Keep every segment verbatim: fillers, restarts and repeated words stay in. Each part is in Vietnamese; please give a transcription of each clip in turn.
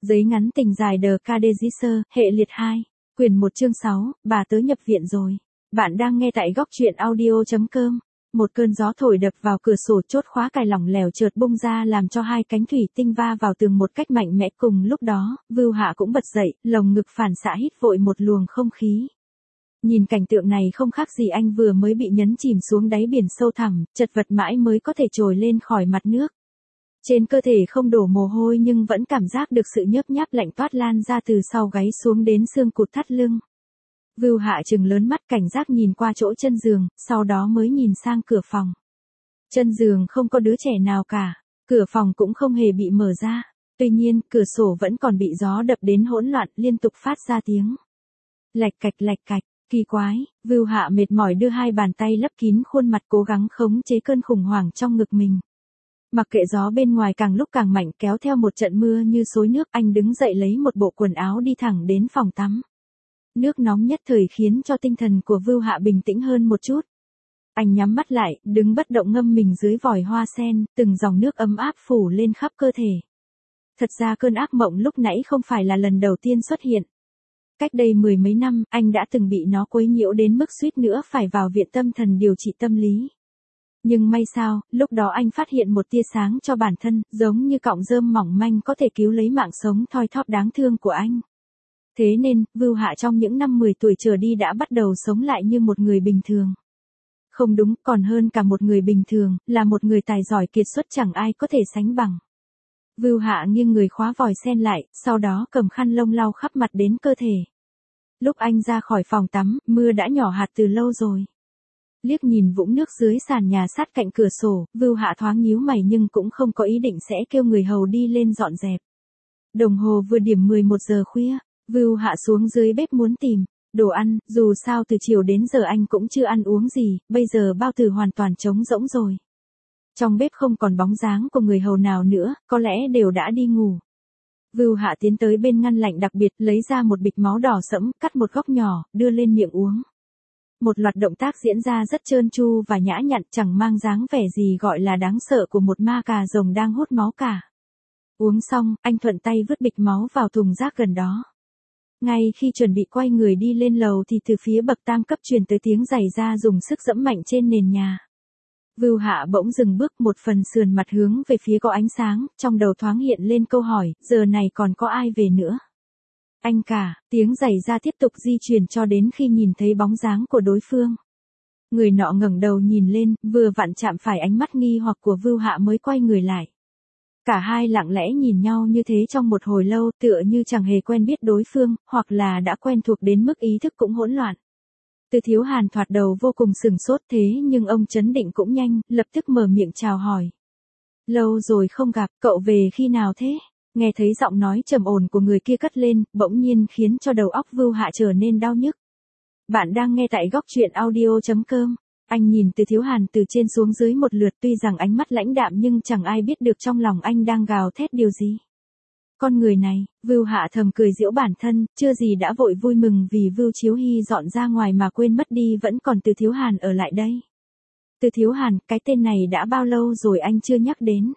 Giấy ngắn tình dài The Cadegisser, hệ liệt hai, quyển một chương sáu, bà tớ nhập viện rồi. Bạn đang nghe tại góc truyện audio chấm com. Một cơn gió thổi đập vào cửa sổ, chốt khóa cài lỏng lẻo chợt bung ra làm cho hai cánh thủy tinh va vào tường một cách mạnh mẽ. Cùng lúc đó, Vưu Hạ cũng bật dậy, lồng ngực phản xạ hít vội một luồng không khí. Nhìn cảnh tượng này không khác gì anh vừa mới bị nhấn chìm xuống đáy biển sâu thẳm, chật vật mãi mới có thể trồi lên khỏi mặt nước. Trên cơ thể không đổ mồ hôi nhưng vẫn cảm giác được sự nhớp nháp lạnh toát lan ra từ sau gáy xuống đến xương cụt thắt lưng. Vưu Hạ trừng lớn mắt cảnh giác nhìn qua chỗ chân giường, sau đó mới nhìn sang cửa phòng. Chân giường không có đứa trẻ nào cả, cửa phòng cũng không hề bị mở ra. Tuy nhiên, cửa sổ vẫn còn bị gió đập đến hỗn loạn, liên tục phát ra tiếng lạch cạch lạch cạch. Kỳ quái, Vưu Hạ mệt mỏi đưa hai bàn tay lấp kín khuôn mặt cố gắng khống chế cơn khủng hoảng trong ngực mình. Mặc kệ gió bên ngoài càng lúc càng mạnh kéo theo một trận mưa như xối nước, anh đứng dậy lấy một bộ quần áo đi thẳng đến phòng tắm. Nước nóng nhất thời khiến cho tinh thần của Vưu Hạ bình tĩnh hơn một chút. Anh nhắm mắt lại, đứng bất động ngâm mình dưới vòi hoa sen, từng dòng nước ấm áp phủ lên khắp cơ thể. Thật ra cơn ác mộng lúc nãy không phải là lần đầu tiên xuất hiện. Cách đây mười mấy năm, anh đã từng bị nó quấy nhiễu đến mức suýt nữa phải vào viện tâm thần điều trị tâm lý. Nhưng may sao, lúc đó anh phát hiện một tia sáng cho bản thân, giống như cọng rơm mỏng manh có thể cứu lấy mạng sống thoi thóp đáng thương của anh. Thế nên, Vưu Hạ trong những năm mười tuổi trở đi đã bắt đầu sống lại như một người bình thường. Không đúng, còn hơn cả một người bình thường, là một người tài giỏi kiệt xuất chẳng ai có thể sánh bằng. Vưu Hạ nghiêng người khóa vòi sen lại, sau đó cầm khăn lông lau khắp mặt đến cơ thể. Lúc anh ra khỏi phòng tắm, mưa đã nhỏ hạt từ lâu rồi. Liếc nhìn vũng nước dưới sàn nhà sát cạnh cửa sổ, Vưu Hạ thoáng nhíu mày nhưng cũng không có ý định sẽ kêu người hầu đi lên dọn dẹp. Đồng hồ vừa điểm mười một giờ khuya, Vưu Hạ xuống dưới bếp muốn tìm đồ ăn, dù sao từ chiều đến giờ anh cũng chưa ăn uống gì, bây giờ bao tử hoàn toàn trống rỗng rồi. Trong bếp không còn bóng dáng của người hầu nào nữa, có lẽ đều đã đi ngủ. Vưu Hạ tiến tới bên ngăn lạnh đặc biệt, lấy ra một bịch máu đỏ sẫm, cắt một góc nhỏ, đưa lên miệng uống. Một loạt động tác diễn ra rất trơn tru và nhã nhặn, chẳng mang dáng vẻ gì gọi là đáng sợ của một ma cà rồng đang hút máu cả. Uống xong, anh thuận tay vứt bịch máu vào thùng rác gần đó. Ngay khi chuẩn bị quay người đi lên lầu thì từ phía bậc tam cấp truyền tới tiếng giày da dùng sức giẫm mạnh trên nền nhà. Vưu Hạ bỗng dừng bước, một phần sườn mặt hướng về phía có ánh sáng, trong đầu thoáng hiện lên câu hỏi, giờ này còn có ai về nữa? Anh cả, tiếng giày da tiếp tục di chuyển cho đến khi nhìn thấy bóng dáng của đối phương. Người nọ ngẩng đầu nhìn lên, vừa vặn chạm phải ánh mắt nghi hoặc của Vưu Hạ mới quay người lại. Cả hai lặng lẽ nhìn nhau như thế trong một hồi lâu, tựa như chẳng hề quen biết đối phương, hoặc là đã quen thuộc đến mức ý thức cũng hỗn loạn. Từ Thiếu Hàn thoạt đầu vô cùng sừng sốt thế nhưng ông chấn định cũng nhanh, lập tức mở miệng chào hỏi. Lâu rồi không gặp, cậu về khi nào thế? Nghe thấy giọng nói trầm ổn của người kia cất lên, bỗng nhiên khiến cho đầu óc Vưu Hạ trở nên đau nhức. Bạn đang nghe tại góc truyện audio chấm com. Anh nhìn Từ Thiếu Hàn từ trên xuống dưới một lượt, tuy rằng ánh mắt lãnh đạm nhưng chẳng ai biết được trong lòng anh đang gào thét điều gì. Con người này, Vưu Hạ thầm cười giễu bản thân, chưa gì đã vội vui mừng vì Vưu Chiếu Hy dọn ra ngoài mà quên mất đi vẫn còn Từ Thiếu Hàn ở lại đây. Từ Thiếu Hàn, cái tên này đã bao lâu rồi anh chưa nhắc đến?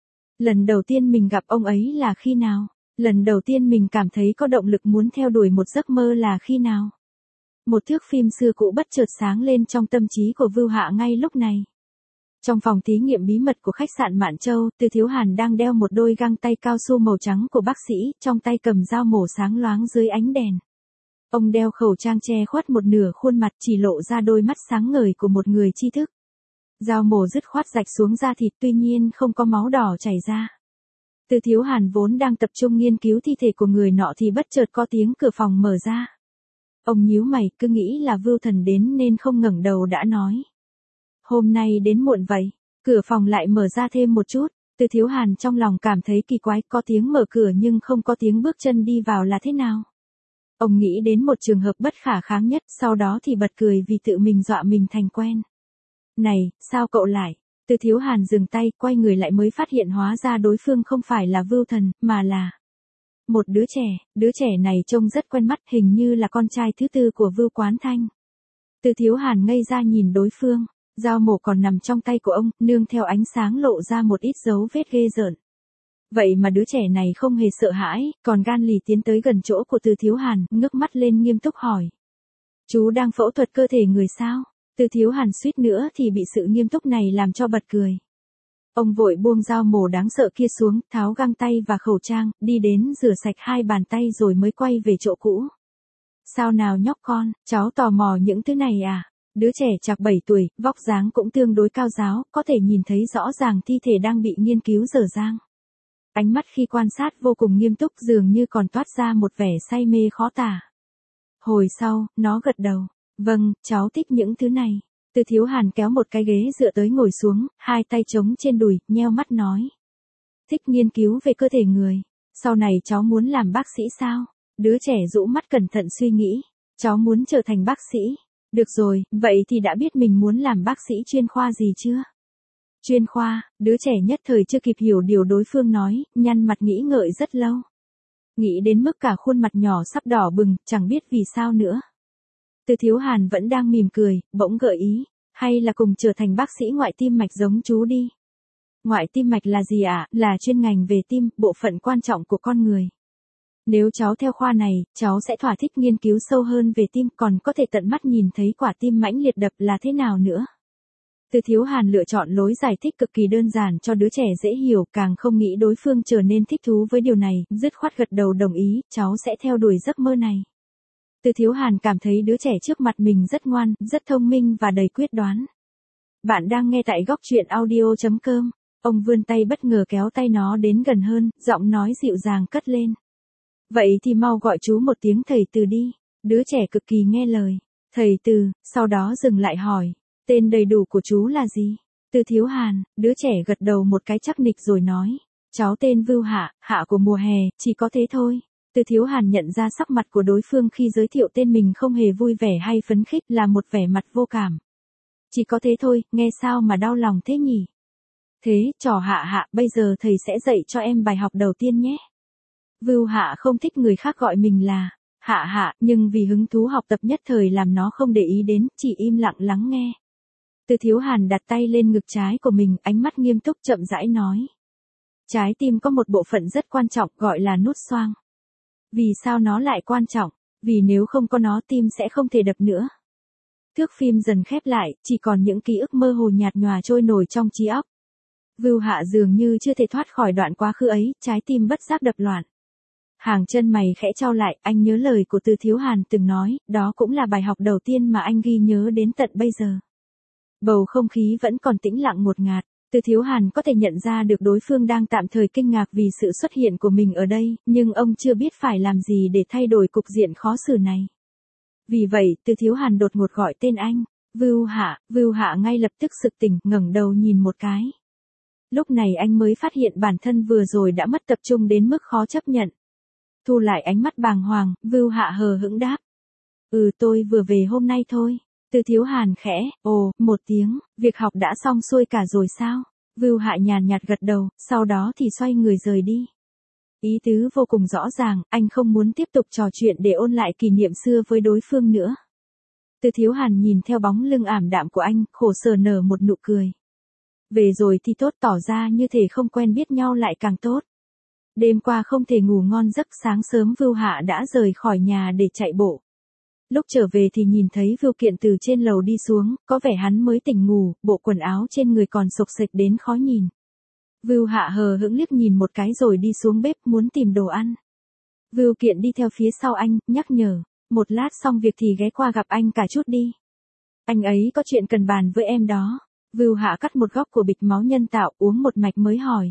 Lần đầu tiên mình gặp ông ấy là khi nào? Lần đầu tiên mình cảm thấy có động lực muốn theo đuổi một giấc mơ là khi nào? Một thước phim xưa cũ bất chợt sáng lên trong tâm trí của Vưu Hạ ngay lúc này. Trong phòng thí nghiệm bí mật của khách sạn Mạn Châu, Từ Thiếu Hàn đang đeo một đôi găng tay cao su màu trắng của bác sĩ, trong tay cầm dao mổ sáng loáng dưới ánh đèn. Ông đeo khẩu trang che khuất một nửa khuôn mặt, chỉ lộ ra đôi mắt sáng ngời của một người tri thức. Dao mổ dứt khoát rạch xuống da thịt, tuy nhiên không có máu đỏ chảy ra. Từ Thiếu Hàn vốn đang tập trung nghiên cứu thi thể của người nọ thì bất chợt có tiếng cửa phòng mở ra. Ông nhíu mày, cứ nghĩ là Vưu Thần đến nên không ngẩng đầu đã nói. Hôm nay đến muộn vậy, cửa phòng lại mở ra thêm một chút. Từ Thiếu Hàn trong lòng cảm thấy kỳ quái, có tiếng mở cửa nhưng không có tiếng bước chân đi vào là thế nào. Ông nghĩ đến một trường hợp bất khả kháng nhất, sau đó thì bật cười vì tự mình dọa mình thành quen. Này, sao cậu lại? Từ Thiếu Hàn dừng tay, quay người lại mới phát hiện hóa ra đối phương không phải là Vưu Thần, mà là một đứa trẻ. Đứa trẻ này trông rất quen mắt, hình như là con trai thứ tư của Vưu Quán Thanh. Từ Thiếu Hàn ngây ra nhìn đối phương. Dao mổ còn nằm trong tay của ông, nương theo ánh sáng lộ ra một ít dấu vết ghê rợn. Vậy mà đứa trẻ này không hề sợ hãi, còn gan lì tiến tới gần chỗ của Từ Thiếu Hàn, ngước mắt lên nghiêm túc hỏi. Chú đang phẫu thuật cơ thể người sao? Từ Thiếu Hàn suýt nữa thì bị sự nghiêm túc này làm cho bật cười. Ông vội buông dao mổ đáng sợ kia xuống, tháo găng tay và khẩu trang, đi đến rửa sạch hai bàn tay rồi mới quay về chỗ cũ. Sao nào nhóc con, cháu tò mò những thứ này à? Đứa trẻ chạc bảy tuổi, vóc dáng cũng tương đối cao ráo, có thể nhìn thấy rõ ràng thi thể đang bị nghiên cứu dở dang. Ánh mắt khi quan sát vô cùng nghiêm túc, dường như còn toát ra một vẻ say mê khó tả. Hồi sau, nó gật đầu. Vâng, cháu thích những thứ này. Từ Thiếu Hàn kéo một cái ghế dựa tới ngồi xuống, hai tay chống trên đùi, nheo mắt nói. Thích nghiên cứu về cơ thể người. Sau này cháu muốn làm bác sĩ sao? Đứa trẻ rũ mắt cẩn thận suy nghĩ. Cháu muốn trở thành bác sĩ. Được rồi, vậy thì đã biết mình muốn làm bác sĩ chuyên khoa gì chưa? Chuyên khoa, đứa trẻ nhất thời chưa kịp hiểu điều đối phương nói, nhăn mặt nghĩ ngợi rất lâu. Nghĩ đến mức cả khuôn mặt nhỏ sắp đỏ bừng, chẳng biết vì sao nữa. Từ Thiếu Hàn vẫn đang mỉm cười, bỗng gợi ý, hay là cùng trở thành bác sĩ ngoại tim mạch giống chú đi. Ngoại tim mạch là gì ạ? À? Là chuyên ngành về tim, bộ phận quan trọng của con người. Nếu cháu theo khoa này, cháu sẽ thỏa thích nghiên cứu sâu hơn về tim, còn có thể tận mắt nhìn thấy quả tim mãnh liệt đập là thế nào nữa. Từ Thiếu Hàn lựa chọn lối giải thích cực kỳ đơn giản cho đứa trẻ dễ hiểu, càng không nghĩ đối phương trở nên thích thú với điều này, dứt khoát gật đầu đồng ý, cháu sẽ theo đuổi giấc mơ này. Từ Thiếu Hàn cảm thấy đứa trẻ trước mặt mình rất ngoan, rất thông minh và đầy quyết đoán. Bạn đang nghe tại góc truyện audio chấm com. Ông vươn tay bất ngờ kéo tay nó đến gần hơn, giọng nói dịu dàng cất lên. Vậy thì mau gọi chú một tiếng thầy Từ đi. Đứa trẻ cực kỳ nghe lời. Thầy Từ, sau đó dừng lại hỏi. Tên đầy đủ của chú là gì? Từ Thiếu Hàn, đứa trẻ gật đầu một cái chắc nịch rồi nói. Cháu tên Vưu Hạ, Hạ của mùa hè, chỉ có thế thôi. Từ Thiếu Hàn nhận ra sắc mặt của đối phương khi giới thiệu tên mình không hề vui vẻ hay phấn khích, là một vẻ mặt vô cảm. Chỉ có thế thôi, nghe sao mà đau lòng thế nhỉ? Thế, trò Hạ Hạ, bây giờ thầy sẽ dạy cho em bài học đầu tiên nhé. Vưu Hạ không thích người khác gọi mình là Hạ Hạ, nhưng vì hứng thú học tập nhất thời làm nó không để ý đến, chỉ im lặng lắng nghe. Từ Thiếu Hàn đặt tay lên ngực trái của mình, ánh mắt nghiêm túc chậm rãi nói. Trái tim có một bộ phận rất quan trọng gọi là nút xoang. Vì sao nó lại quan trọng? Vì nếu không có nó tim sẽ không thể đập nữa. Thước phim dần khép lại, chỉ còn những ký ức mơ hồ nhạt nhòa trôi nổi trong trí óc. Vưu Hạ dường như chưa thể thoát khỏi đoạn quá khứ ấy, trái tim bất giác đập loạn. Hàng chân mày khẽ chau lại, anh nhớ lời của Từ Thiếu Hàn từng nói, đó cũng là bài học đầu tiên mà anh ghi nhớ đến tận bây giờ. Bầu không khí vẫn còn tĩnh lặng ngột ngạt, Từ Thiếu Hàn có thể nhận ra được đối phương đang tạm thời kinh ngạc vì sự xuất hiện của mình ở đây, nhưng ông chưa biết phải làm gì để thay đổi cục diện khó xử này. Vì vậy, Từ Thiếu Hàn đột ngột gọi tên anh, Vưu Hạ, Vưu Hạ ngay lập tức sực tỉnh, ngẩng đầu nhìn một cái. Lúc này anh mới phát hiện bản thân vừa rồi đã mất tập trung đến mức khó chấp nhận. Thu lại ánh mắt bàng hoàng, Vưu Hạ hờ hững đáp. Ừ tôi vừa về hôm nay thôi. Từ Thiếu Hàn khẽ, ồ, một tiếng, việc học đã xong xuôi cả rồi sao? Vưu Hạ nhàn nhạt gật đầu, sau đó thì xoay người rời đi. Ý tứ vô cùng rõ ràng, anh không muốn tiếp tục trò chuyện để ôn lại kỷ niệm xưa với đối phương nữa. Từ Thiếu Hàn nhìn theo bóng lưng ảm đạm của anh, khổ sở nở một nụ cười. Về rồi thì tốt, tỏ ra như thể không quen biết nhau lại càng tốt. Đêm qua không thể ngủ ngon giấc, sáng sớm Vưu Hạ đã rời khỏi nhà để chạy bộ. Lúc trở về thì nhìn thấy Vưu Kiện từ trên lầu đi xuống, có vẻ hắn mới tỉnh ngủ, bộ quần áo trên người còn xộc xệch đến khó nhìn. Vưu Hạ hờ hững liếc nhìn một cái rồi đi xuống bếp muốn tìm đồ ăn. Vưu Kiện đi theo phía sau anh, nhắc nhở, một lát xong việc thì ghé qua gặp anh cả chút đi. Anh ấy có chuyện cần bàn với em đó. Vưu Hạ cắt một góc của bịch máu nhân tạo, uống một mạch mới hỏi.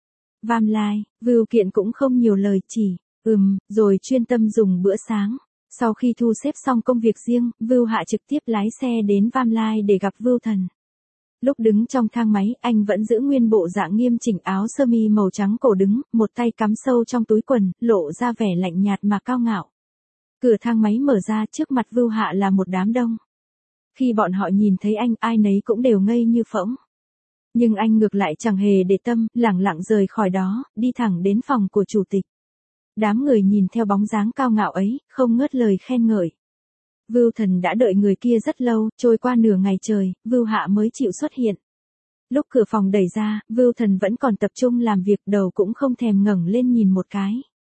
Vam Lai, Vưu Kiện cũng không nhiều lời, chỉ, ừm, rồi chuyên tâm dùng bữa sáng. Sau khi thu xếp xong công việc riêng, Vưu Hạ trực tiếp lái xe đến Vam Lai để gặp Vưu Thần. Lúc đứng trong thang máy, anh vẫn giữ nguyên bộ dạng nghiêm chỉnh, áo sơ mi màu trắng cổ đứng, một tay cắm sâu trong túi quần, lộ ra vẻ lạnh nhạt mà cao ngạo. Cửa thang máy mở ra, trước mặt Vưu Hạ là một đám đông. Khi bọn họ nhìn thấy anh, ai nấy cũng đều ngây như phỗng. Nhưng anh ngược lại chẳng hề để tâm, lẳng lặng rời khỏi đó, đi thẳng đến phòng của chủ tịch. Đám người nhìn theo bóng dáng cao ngạo ấy, không ngớt lời khen ngợi. Vưu Thần đã đợi người kia rất lâu, trôi qua nửa ngày trời, Vưu Hạ mới chịu xuất hiện. Lúc cửa phòng đẩy ra, Vưu Thần vẫn còn tập trung làm việc, đầu cũng không thèm ngẩng lên nhìn một cái.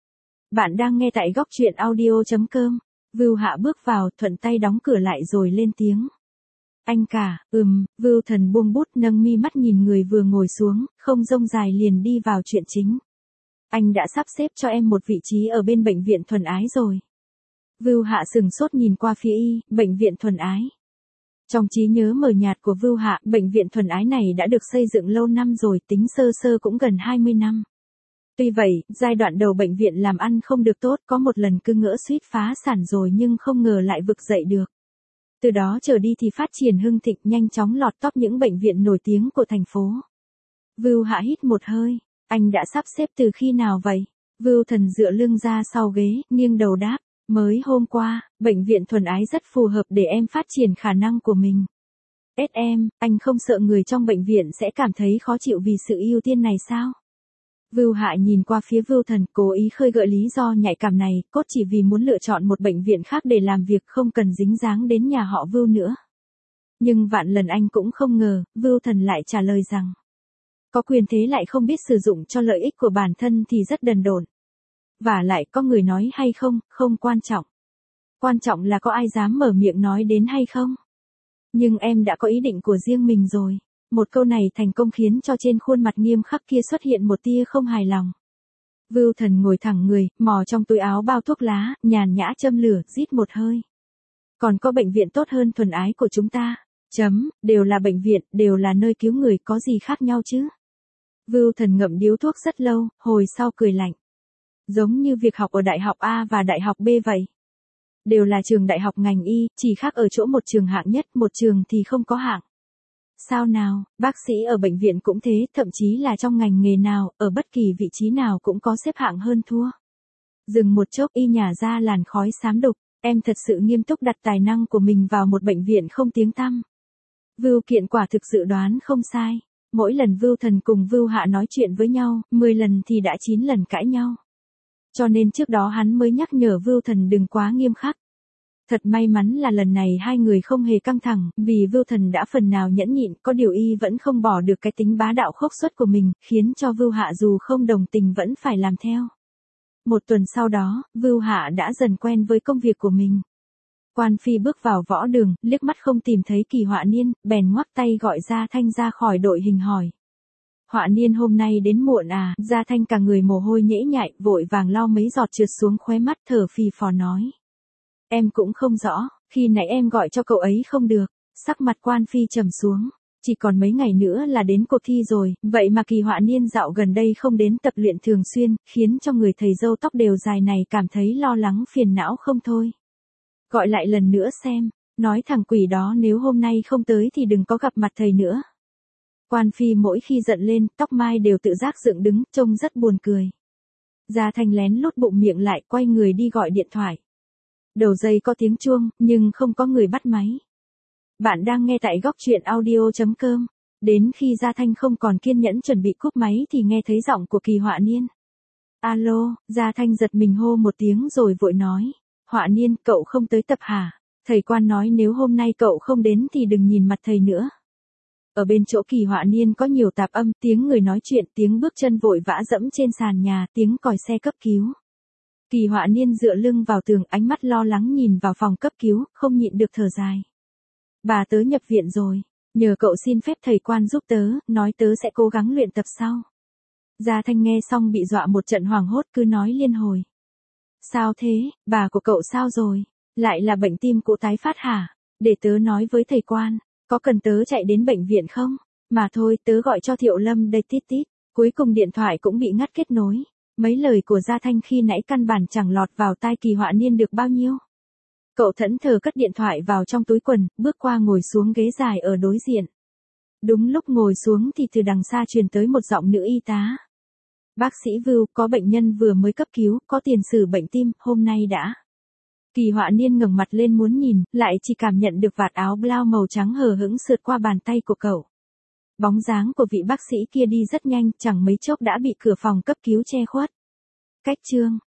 Bạn đang nghe tại góc truyện audio.com. Vưu Hạ bước vào, thuận tay đóng cửa lại rồi lên tiếng. Anh cả, ừm, Vưu Thần buông bút nâng mi mắt nhìn người vừa ngồi xuống, không rông dài liền đi vào chuyện chính. Anh đã sắp xếp cho em một vị trí ở bên bệnh viện Thuần Ái rồi. Vưu Hạ sừng sốt nhìn qua phía y, bệnh viện Thuần Ái. Trong trí nhớ mờ nhạt của Vưu Hạ, bệnh viện Thuần Ái này đã được xây dựng lâu năm rồi, tính sơ sơ cũng gần hai mươi năm. Tuy vậy, giai đoạn đầu bệnh viện làm ăn không được tốt, có một lần cứ ngỡ suýt phá sản rồi nhưng không ngờ lại vực dậy được. Từ đó trở đi thì phát triển hưng thịnh, nhanh chóng lọt top những bệnh viện nổi tiếng của thành phố. Vưu Hạ hít một hơi, anh đã sắp xếp từ khi nào vậy? Vưu Thần dựa lưng ra sau ghế, nghiêng đầu đáp, mới hôm qua, bệnh viện Thuần Ái rất phù hợp để em phát triển khả năng của mình. ét em, anh không sợ người trong bệnh viện sẽ cảm thấy khó chịu vì sự ưu tiên này sao? Vưu Hạ nhìn qua phía Vưu Thần, cố ý khơi gợi lý do nhạy cảm này, cốt chỉ vì muốn lựa chọn một bệnh viện khác để làm việc, không cần dính dáng đến nhà họ Vưu nữa. Nhưng vạn lần anh cũng không ngờ, Vưu Thần lại trả lời rằng, có quyền thế lại không biết sử dụng cho lợi ích của bản thân thì rất đần độn. Và lại có người nói hay không, không quan trọng. Quan trọng là có ai dám mở miệng nói đến hay không. Nhưng em đã có ý định của riêng mình rồi. Một câu này thành công khiến cho trên khuôn mặt nghiêm khắc kia xuất hiện một tia không hài lòng. Vưu Thần ngồi thẳng người, mò trong túi áo bao thuốc lá, nhàn nhã châm lửa, rít một hơi. Còn có bệnh viện tốt hơn Thuần Ái của chúng ta. Chấm, đều là bệnh viện, đều là nơi cứu người, có gì khác nhau chứ. Vưu Thần ngậm điếu thuốc rất lâu, hồi sau cười lạnh. Giống như việc học ở đại học A và đại học B vậy. Đều là trường đại học ngành y, chỉ khác ở chỗ một trường hạng nhất, một trường thì không có hạng. Sao nào, bác sĩ ở bệnh viện cũng thế, thậm chí là trong ngành nghề nào, ở bất kỳ vị trí nào cũng có xếp hạng hơn thua. Dừng một chốc y nhả ra làn khói xám đục, em thật sự nghiêm túc đặt tài năng của mình vào một bệnh viện không tiếng tăm. Vưu Kiện quả thực dự đoán không sai. Mỗi lần Vưu Thần cùng Vưu Hạ nói chuyện với nhau, mười lần thì đã chín lần cãi nhau. Cho nên trước đó hắn mới nhắc nhở Vưu Thần đừng quá nghiêm khắc. Thật may mắn là lần này hai người không hề căng thẳng, vì Vưu Thần đã phần nào nhẫn nhịn, có điều y vẫn không bỏ được cái tính bá đạo khốc xuất của mình, khiến cho Vưu Hạ dù không đồng tình vẫn phải làm theo. Một tuần sau đó, Vưu Hạ đã dần quen với công việc của mình. Quan Phi bước vào võ đường, liếc mắt không tìm thấy Kỳ Họa Niên, bèn ngoắc tay gọi Gia Thanh ra khỏi đội hình hỏi. Họa Niên hôm nay đến muộn à? Gia Thanh cả người mồ hôi nhễ nhại, vội vàng lau mấy giọt trượt xuống khóe mắt, thở phì phò nói. Em cũng không rõ, khi nãy em gọi cho cậu ấy không được. Sắc mặt Quan Phi trầm xuống. Chỉ còn mấy ngày nữa là đến cuộc thi rồi, vậy mà Kỳ Họa Niên dạo gần đây không đến tập luyện thường xuyên, khiến cho người thầy râu tóc đều dài này cảm thấy lo lắng phiền não không thôi. Gọi lại lần nữa xem, nói thằng quỷ đó nếu hôm nay không tới thì đừng có gặp mặt thầy nữa. Quan Phi mỗi khi giận lên, tóc mai đều tự giác dựng đứng, trông rất buồn cười. Gia Thanh lén lút bụng miệng lại, quay người đi gọi điện thoại. Đầu dây có tiếng chuông, nhưng không có người bắt máy. Bạn đang nghe tại góc truyện audio.com. Đến khi Gia Thanh không còn kiên nhẫn chuẩn bị cúp máy thì nghe thấy giọng của Kỳ Họa Niên. Alo, Gia Thanh giật mình hô một tiếng rồi vội nói. Họa Niên, cậu không tới tập hả? Thầy Quan nói nếu hôm nay cậu không đến thì đừng nhìn mặt thầy nữa. Ở bên chỗ Kỳ Họa Niên có nhiều tạp âm, tiếng người nói chuyện, tiếng bước chân vội vã dẫm trên sàn nhà, tiếng còi xe cấp cứu. Kỳ Họa Niên dựa lưng vào tường, ánh mắt lo lắng nhìn vào phòng cấp cứu, không nhịn được thở dài. Bà tớ nhập viện rồi, nhờ cậu xin phép thầy Quan giúp tớ, nói tớ sẽ cố gắng luyện tập sau. Gia Thanh nghe xong bị dọa một trận hoảng hốt, cứ nói liên hồi. Sao thế, bà của cậu sao rồi? Lại là bệnh tim cũ tái phát hả? Để tớ nói với thầy Quan, có cần tớ chạy đến bệnh viện không? Mà thôi, tớ gọi cho Thiệu Lâm đây tít tít. Cuối cùng điện thoại cũng bị ngắt kết nối. Mấy lời của Gia Thanh khi nãy căn bản chẳng lọt vào tai Kỳ Họa Niên được bao nhiêu. Cậu thẫn thờ cất điện thoại vào trong túi quần, bước qua ngồi xuống ghế dài ở đối diện. Đúng lúc ngồi xuống thì từ đằng xa truyền tới một giọng nữ y tá. Bác sĩ Vưu, có bệnh nhân vừa mới cấp cứu, có tiền sử bệnh tim, hôm nay đã. Kỳ Họa Niên ngẩng mặt lên muốn nhìn, lại chỉ cảm nhận được vạt áo blau màu trắng hờ hững sượt qua bàn tay của cậu. Bóng dáng của vị bác sĩ kia đi rất nhanh, chẳng mấy chốc đã bị cửa phòng cấp cứu che khuất. Cách chương,